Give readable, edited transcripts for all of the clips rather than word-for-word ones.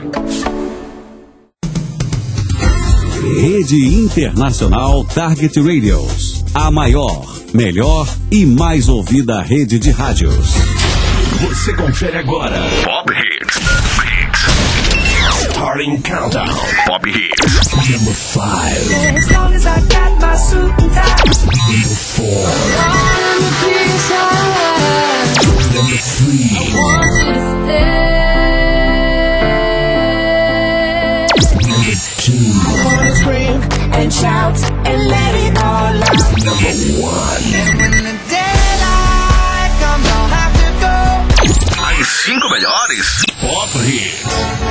Rede Internacional Target Radios. A maior, melhor e mais ouvida rede de rádios. Você confere agora Pop Hits. Starting Countdown. Pop Hits. Number 5. As long as I got my suit and tie. Number 4. Number 3. I want you to stay. Number 2. I wanna scream and shout and let it all out. Number 1. And when the daylight comes, I'll have to go. As 5 melhores Pop Hits.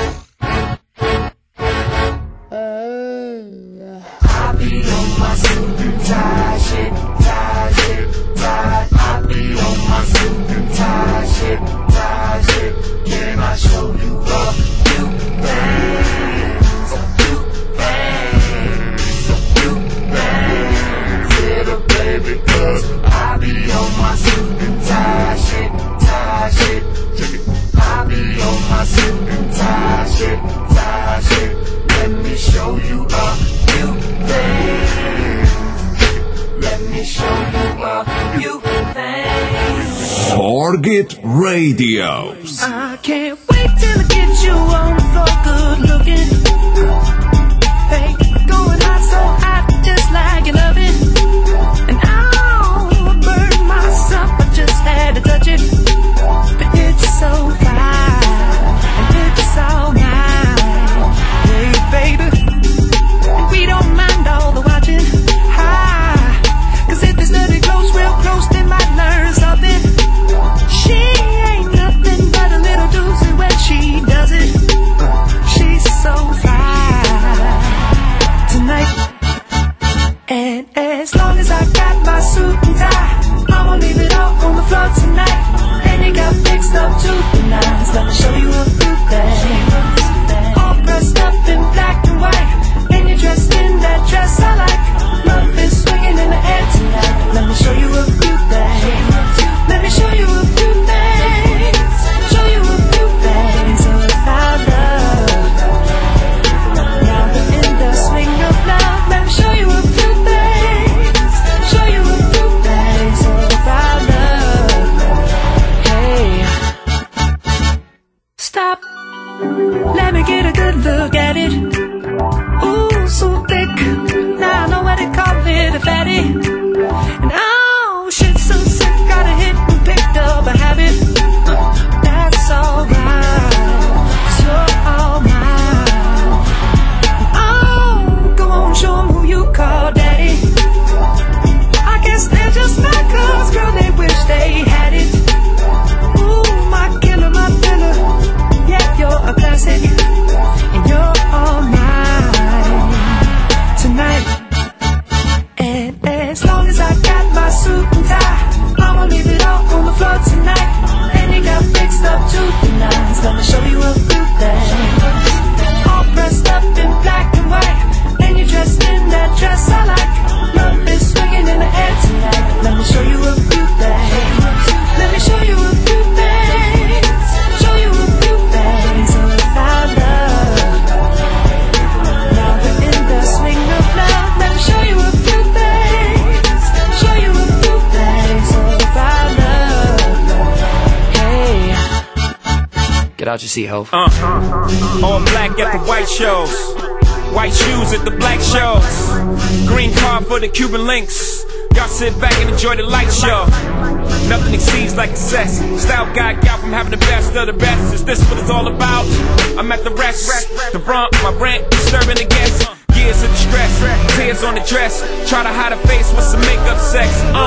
I'll be on my suit and tie shit, tie shit, tie. I'll be on my suit and tie shit, tie shit. Can I show you a few things? A few things, a few things. Little baby, 'cause I'll be on my suit and tie shit, tie shit. I'll be on my suit and tie shit, tie shit. Let me show you a few things. Let me show you a few things. Target Radios. I can't wait till I get you on the floor, good looking. Hey, going hot, so hot, just like you love it. And I'll burn myself, I just had to touch it. But it's so fine, and it's all mine. Hey, baby, and we don't mind all the watching. Hi, 'cause if there's nothing close, real close, they might learn something. She ain't nothing but a little doozy when she does it. She's so fly tonight. And as long as I got my suit and tie, I'ma leave it all on the floor tonight. And you got fixed up to the nines. Let me show you a few things. All dressed up in black and white, and you're dressed in that dress I like. Love is swinging in the air tonight. Let me show you a few things. Let me show you a few things. Show you a few things about love. Now we're in the swing of love. Let me show you a few things. Show you a few things about love. Hey, stop. Let me get a good look at it. Ooh, so thick. Now I know what they call it, a fatty. And oh, shit, so sick. Got a hit and picked up a habit. That's alright. So all mine. Oh, go on, show 'em who you call daddy. I guess they're just mad 'cause, girl, they wish they had it. Ooh, my killer, my filler. Yeah, you're a classic. And you're all mine tonight. And as long as I got my suit and tie, I'ma leave it all on the floor tonight. And you got fixed up to the nines. Let me show you a few things. All dressed up in black and white, and you're dressed in that dress I like. Love is swinging in the air tonight. Let me show you a few things. Let me show you a few things. Show you a few things about love. Now we're in the swing of love. Let me show you a few things. Show you a few things about love. Hey, Get out your seat, ho. All black at the white shows, white shoes at the black shows, green car for the Cuban links. Y'all sit back and enjoy the light show. Nothing exceeds like excess. Style guide y'all from having the best of the best. Is this what it's all about? I'm at the rest. The rump, my rent, disturbing the guests. Years of distress, tears on the dress. Try to hide a face with some makeup sex.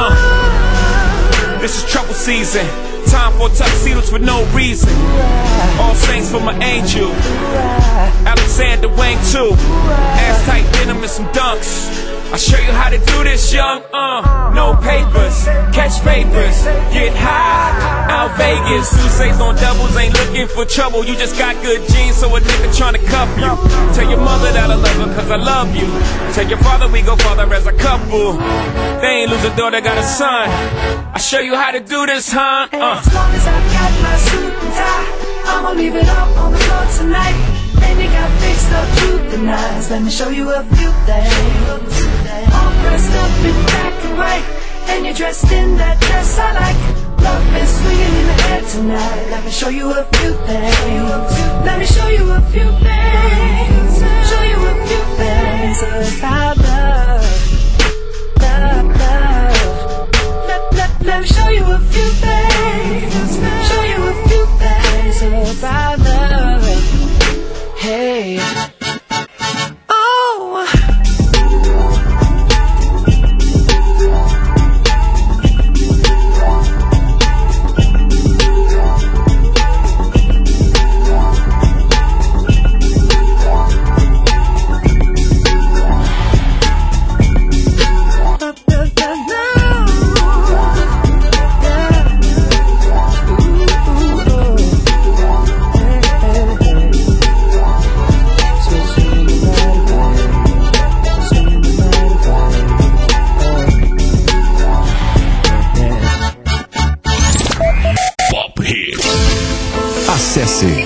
This is trouble season. Time for tuxedos for no reason. All saints for my angel. Alexander Wang too. Ass tight denim and some dunks. I'll show you how to do this, young. No papers, catch papers, get high. Out Vegas, Sousa's on doubles, ain't looking for trouble. You just got good genes, so a nigga tryna cuff you. Tell your mother that I love her, 'cause I love you. Tell your father we go farther as a couple. They ain't lose a daughter, got a son. I'll show you how to do this, huh? As long as I got my suit and tie, I'ma leave it all on the floor tonight. And you got fixed up truth and eyes. Let me show you a few things. All dressed up in black and white, and you're dressed in that dress I like. Love is swinging in the air tonight. Let me show you a few things. Let me show you a few things. Show you a few things about love. Love, love. Let me show you a few things. Show you a few things about love. Hey. Oh. Acesse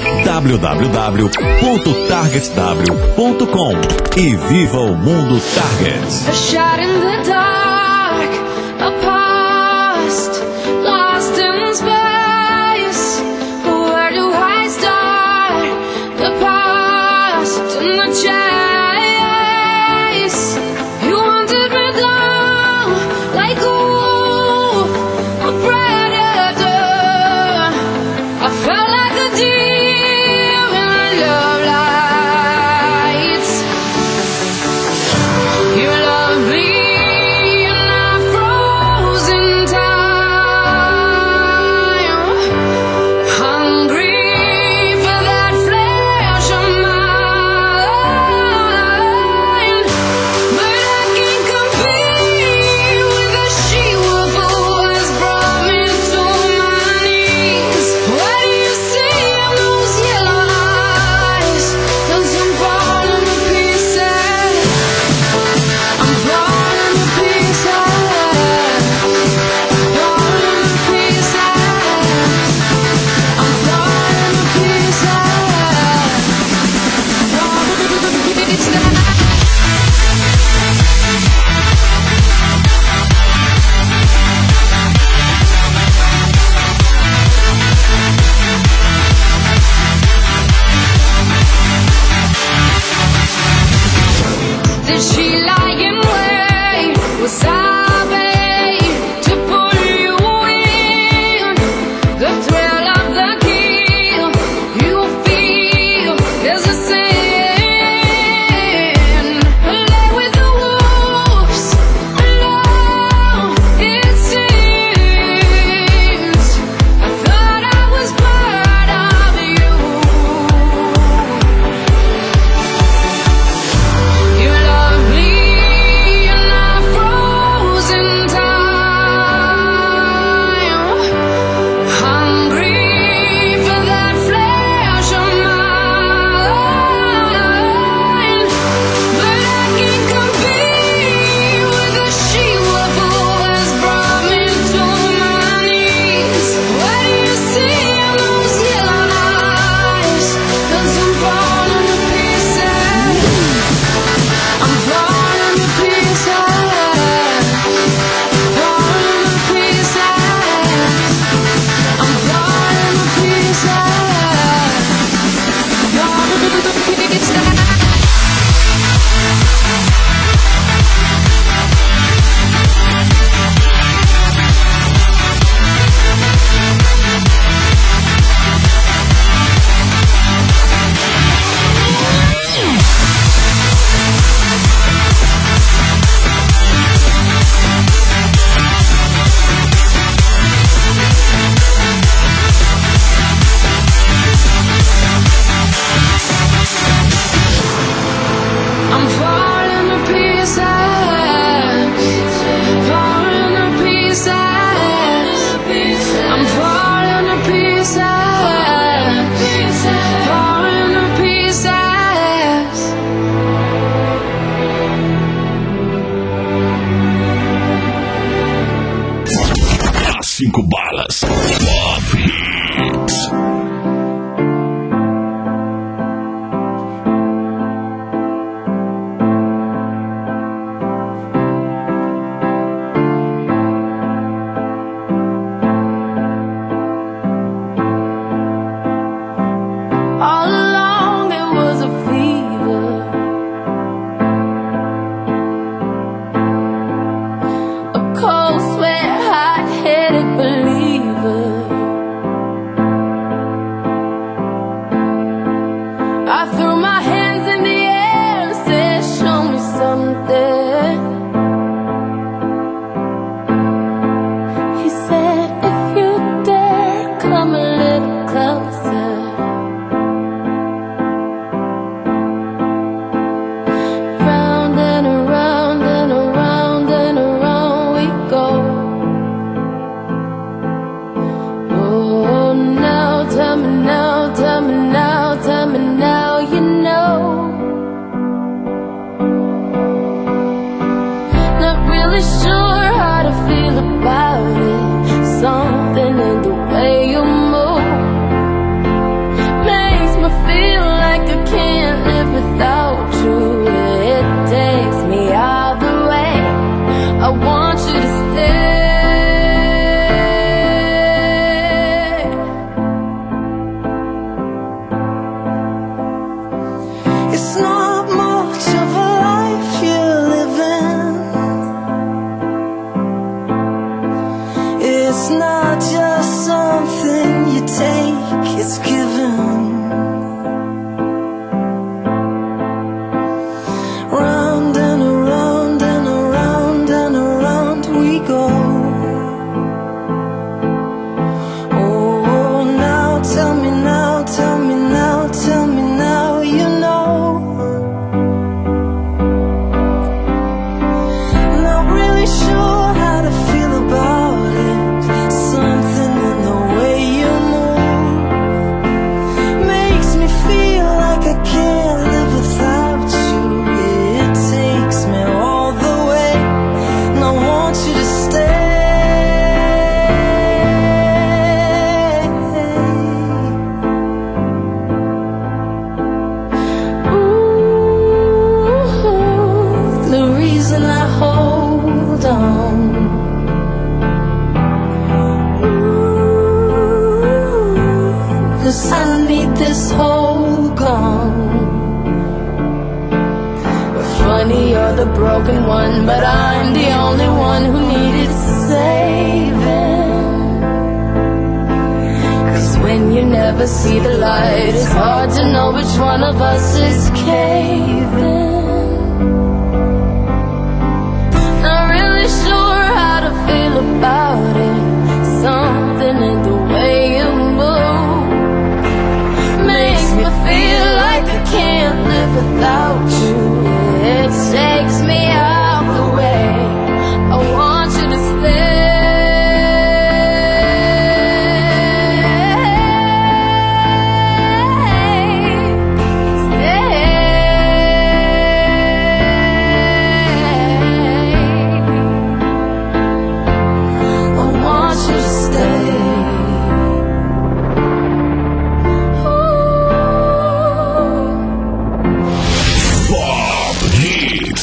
www.targetw.com e viva o mundo Target. A shot in the dark, a past lost in space. Where do I start? The past and the chase. You wanted me down like a wolf, a predator. I felt like a deer in the love lights. You love me and I froze in time, hungry for that flesh of mine. But I can't compete with the she-wolf who has brought me to my knees. What do you see in those yellow eyes? 'Cause I'm falling to pieces. I'm falling to pieces. Falling to pieces. I'm falling to pieces. Falling to pieces. Did she lie in wait? Was I bait to pull you in? The thrill of the kill you feel is a sin. Lay with the wolves, alone it seems. I thought I was part of you. You love me my hands in the air and said, show me something. He said, if you dare, come a little closer. Round and around and around and around we go. Oh, now tell me now, tell me now, tell me now, you know. Not really sure how to feel about it. Something in the way you move makes me feel like I can't live without you. It takes me all the way. I want you to stay. It's not much of a life you're living. It's not just something you take, it's given. Round and around and around and around we go. Oh, now tell me now, tell me now, tell me now, you know. Not really sure how to feel about it. Something in the way you move makes me feel like I can't live without you. It takes me all the way, and I want you to stay. Ooh, the reason I hold on. Ooh, 'cause I need this whole gone. Funny, you're the broken one, but I'm the only one who needed saving. 'Cause when you never see the light, it's hard to know which one of us is caving. Not really sure how to feel about it. Something in the way you move makes me feel like I can't live without you. It takes me out the way. I want you to stay. I want you to stay. Ooh. Bob Hits.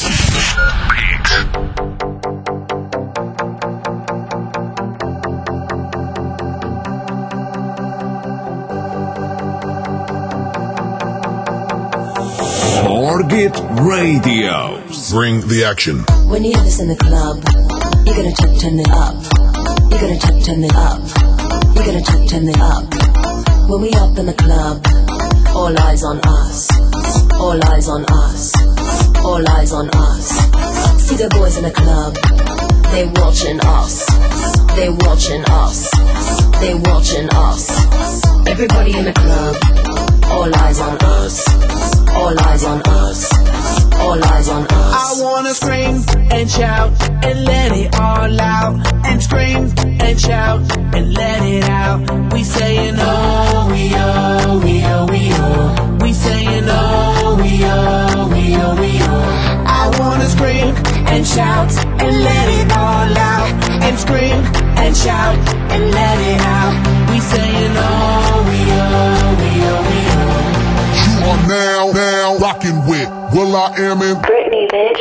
Target Radio. Bring the action. When you hear this in the club, you're gonna turn it up. You're gonna turn it up. You're gonna turn it up. When we up in the club, all eyes on us. All eyes on us. All eyes on us. See the boys in the club, they watching us. They watching us. They watching us. Everybody in the club, all eyes on us. All eyes on us. All eyes on us. I wanna scream and shout and let it all out. And scream and shout and let it out. We saying oh, we oh, we oh, we oh. We saying oh, we oh, we oh, we oh. I wanna scream and shout and let it all out. And scream and shout and let it out. We saying oh, we oh, we oh, we oh. You are now rocking with will.i.am in Britney, bitch.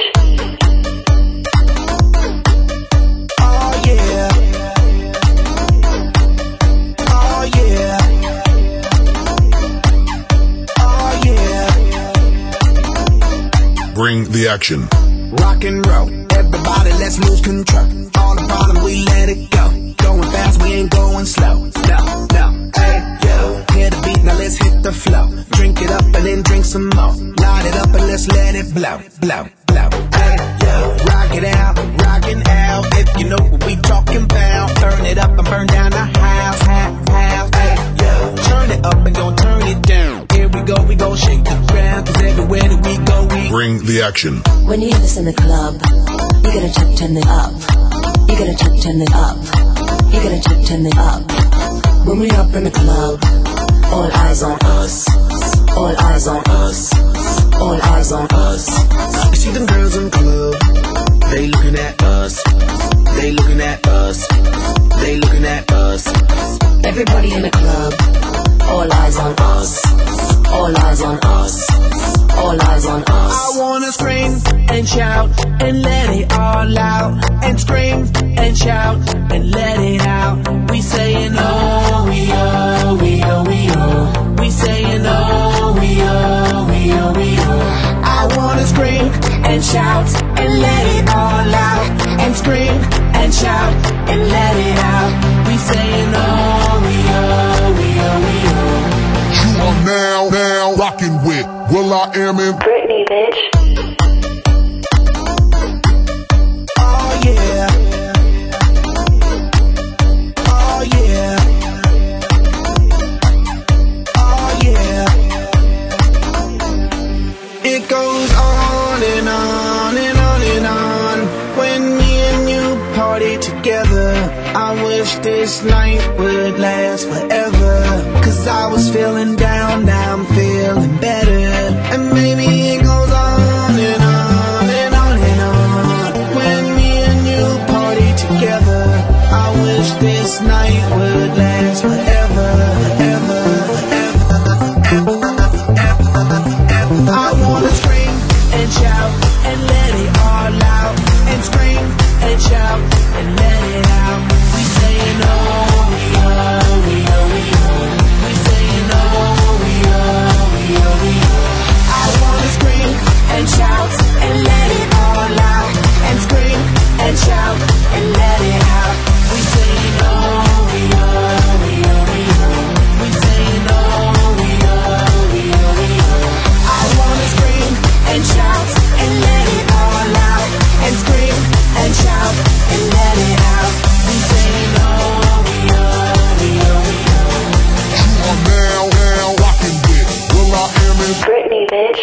Oh yeah. Oh yeah. Oh yeah. Bring the action. Rock and roll, everybody let's lose control. All the bottom we let it go. Going fast, we ain't going slow. No, no, hey yo. Hear the beat Now let's hit the flow. Drink it up and then drink some more. Light it up and let's let it blow, blow, blow. Hey, yo, rock it out, rockin' out. If you know what we talking about, turn it up and burn down the house, house, house. Hey, yo, turn it up and gon' turn it down. Here we go shake the ground. Cause everywhere that we go, we bring the action. When you hear this in the club, you gotta turn it up. You gotta turn it up. You gotta turn it up. When we up in the club, all eyes on us. All eyes on us. All eyes on us. You see them girls in the club, they looking at us. They looking at us. They looking at us. Everybody in the club, all eyes on us. All eyes on us. All eyes on us. I wanna scream and shout and let it all out. And scream and shout and let it out. We saying oh, we oh, we oh, we oh. We saying oh, we oh, we oh, we oh. I wanna scream and shout and let it all out. And scream and shout and let it out. We saying oh, we oh, we oh, we oh. You are now rocking with will.i.am in Britney, bitch. Oh yeah. Oh yeah. Oh yeah. It goes on and on and on and on. When me and you party together, I wish this night would last forever. Cause I was feeling down, now I'm feeling better. And maybe it goes on and on and on and on. When me and you party together, I wish this night would last forever, ever, ever, ever, ever. I wanna scream and shout and let it all out. And scream and shout and let it out. We saying oh, we oh, we oh, we oh. We saying oh, we oh, we oh, we oh. I wanna scream and shout and let it all out. And scream and shout and let it out. We saying oh, we oh, we oh, we oh. We saying oh, we oh, we oh, we oh. I wanna scream and shout and let it all out. And scream and shout and let it out. We saying oh, we oh, we oh, we oh. You are now rocking with will.i.am in Britney, bitch.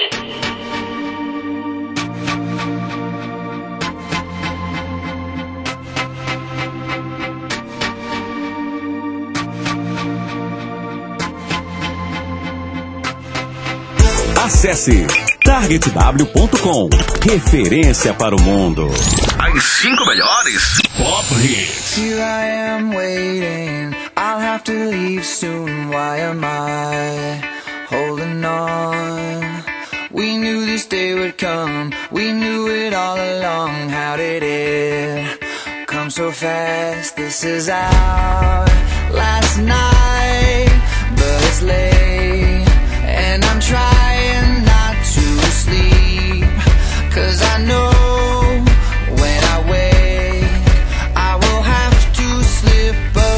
Acesse targetw.com. Referência para o mundo. As 5 melhores Pop Hits. Here I am waiting, I'll have to leave soon. Why am I holding on? We knew this day would come, we knew it all along. How did it come so fast? This is our last night, but it's late, and I'm trying not to sleep. Cause I know when I wake, I will have to slip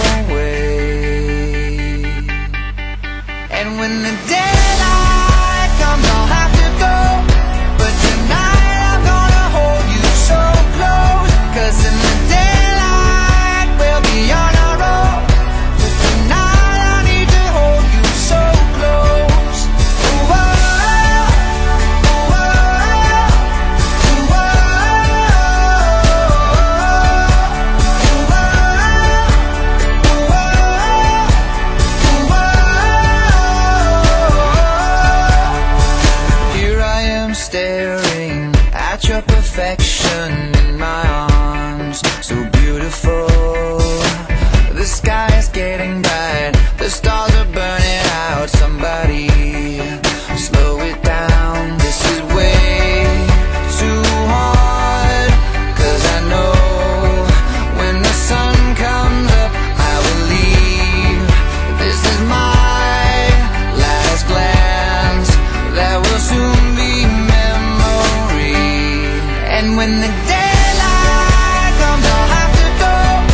away. And when the daylight comes, I'll have to go. But tonight I'm gonna hold you so close. Cause in the daylight we'll be on our own. But tonight I need to hold you so close. Ooh, oh, ooh, oh, ooh, oh, Here I am staring at your perfection in my arms, so beautiful. The sky is getting bright, the stars are burning out. Somebody slow it down, this is way too hard. Cause I know when the sun comes up, I will leave. This is my last glance, that will soon be memory. And when the daylight comes, I'll have to go.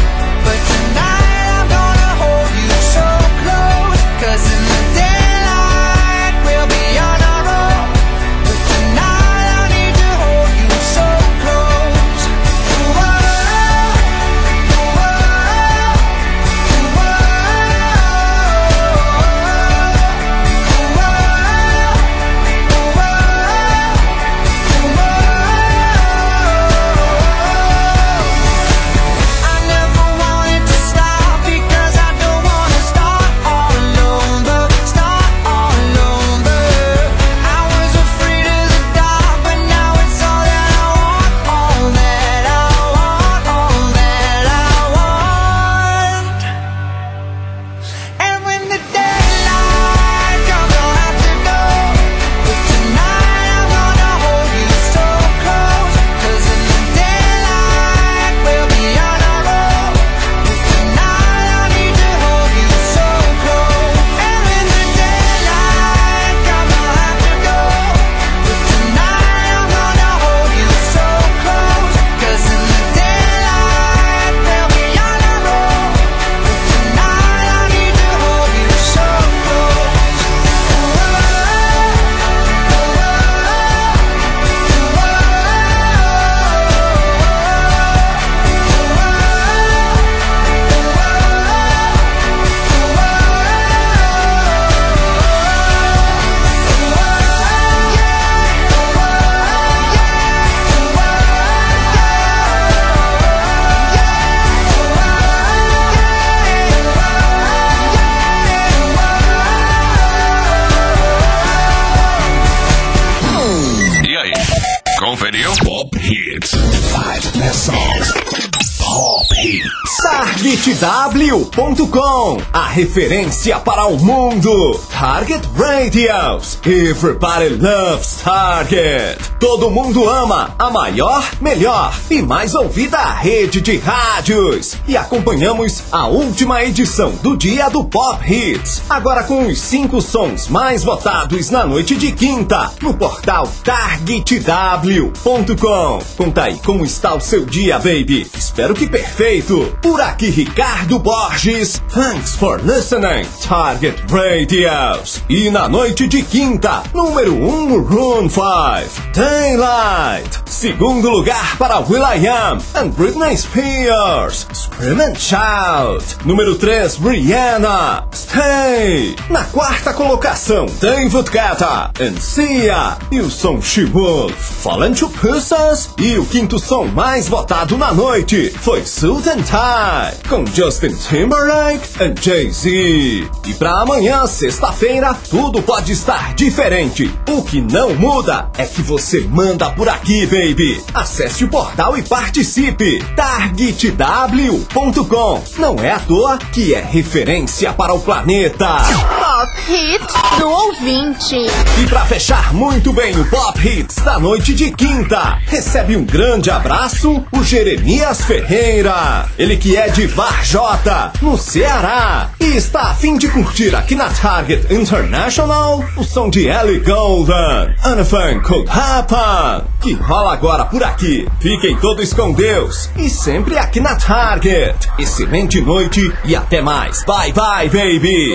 Radio. Pop Hits. 5 best songs. Pop Hits. TargetW.com, a referência para o mundo. Target Radios. Everybody loves Target. Todo mundo ama a maior, melhor e mais ouvida rede de rádios. E acompanhamos a última edição do Dia do Pop Hits, agora com os 5 sons mais votados na noite de quinta, no portal TargetW.com. Conta aí como está o seu dia, baby. Espero que perfeito. Por aqui, Ricardo Borges. Thanks for listening, Target Radios. E na noite de quinta, número 1, Maroon 5, Daylight. Segundo lugar para will.i.am and Britney Spears, Scream and Shout. Número 3, Rihanna, Stay. Na quarta colocação, David Guetta and Sia e o som She Wolf, Fallen to Pieces. E o quinto som mais votado na noite foi Suit and Tie, com Justin Timberlake and Jay-Z. E pra amanhã, sexta-feira, tudo pode estar diferente. O que não muda é que você manda por aqui, baby. Acesse o portal e participe. TargetW.com. Não é à toa que é referência para o planeta. Pop Hits do ouvinte. E pra fechar muito bem o Pop Hits da noite de quinta, recebe um grande abraço o Jeremias Ferreira. Ele que é de Varjota, no Ceará, e está a fim de curtir aqui na Target International o som de Ellie Goulding, Anything Could Happen, que rola agora por aqui. Fiquem todos com Deus e sempre aqui na Target. Excelente noite e até mais. Bye bye, baby.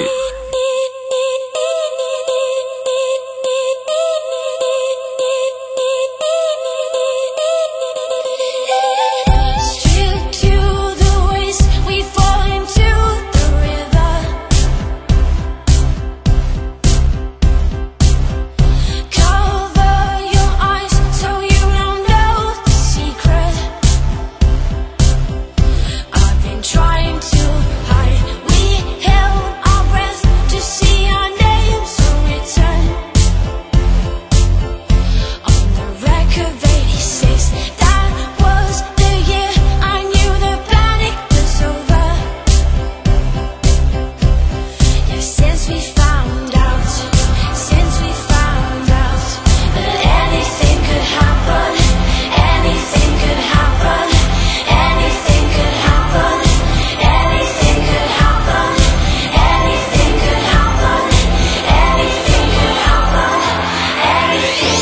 Trying to hide, we held our breath to see our names return. On the record 86, that was the year I knew the panic was over. Yeah, since we found out that anything could happen, anything could happen, anything could happen. Anything could happen, anything could happen, anything could happen, anything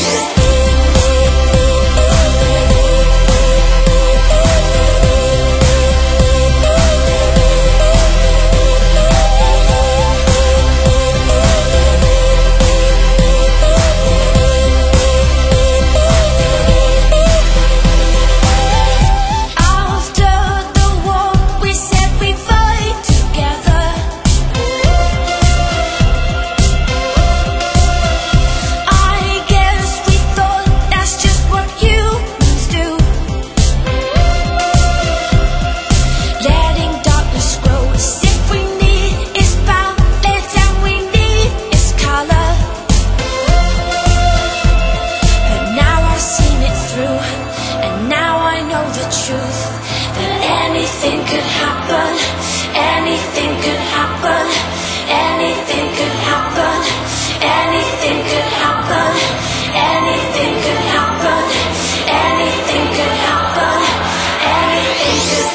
After the war, we said we'd fight together. I guess we thought that's just what humans do. Letting darkness grow as if we need is balance and we need is color. But now I've seen it through, and now I know the truth. That anything could happen, anything could happen, anything could happen, anything could happen, anything could happen, anything could happen, anything could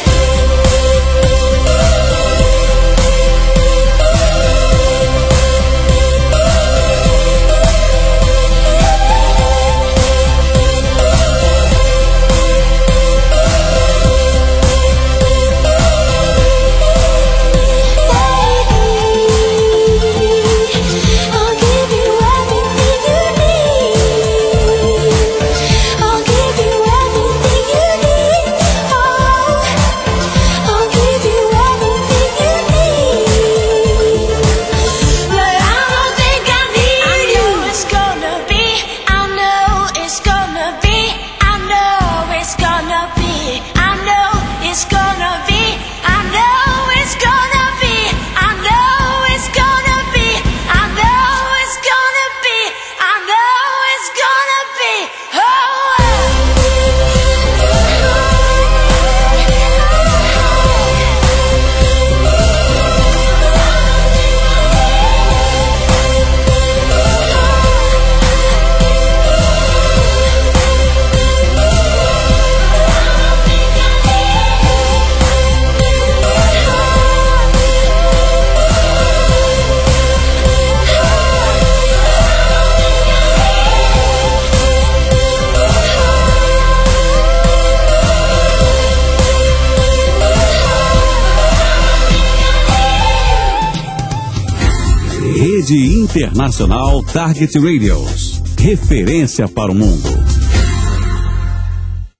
Rede Internacional Target Radios. Referência para o mundo.